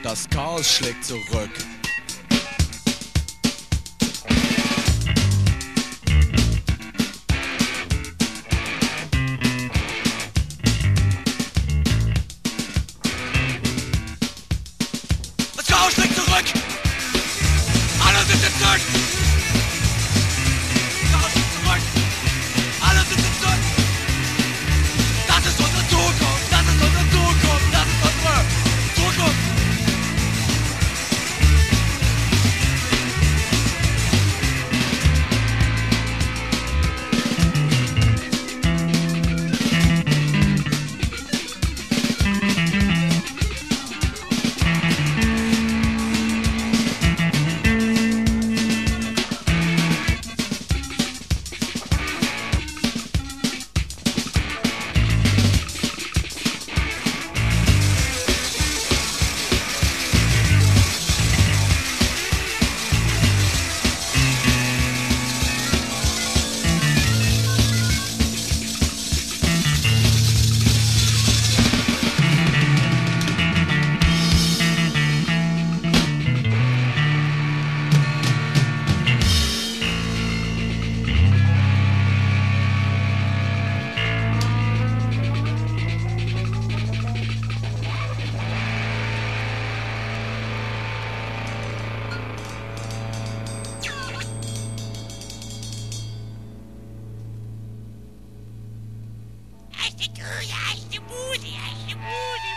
Das Chaos schlägt zurück. Das Chaos schlägt zurück! Alle sind entzückt! Chaos schlägt zurück! Alle sind entzückt! Das ist unsere Zukunft! Das ist unsere Zukunft! Das ist unsere Zukunft! Echte Muse, echte Muse.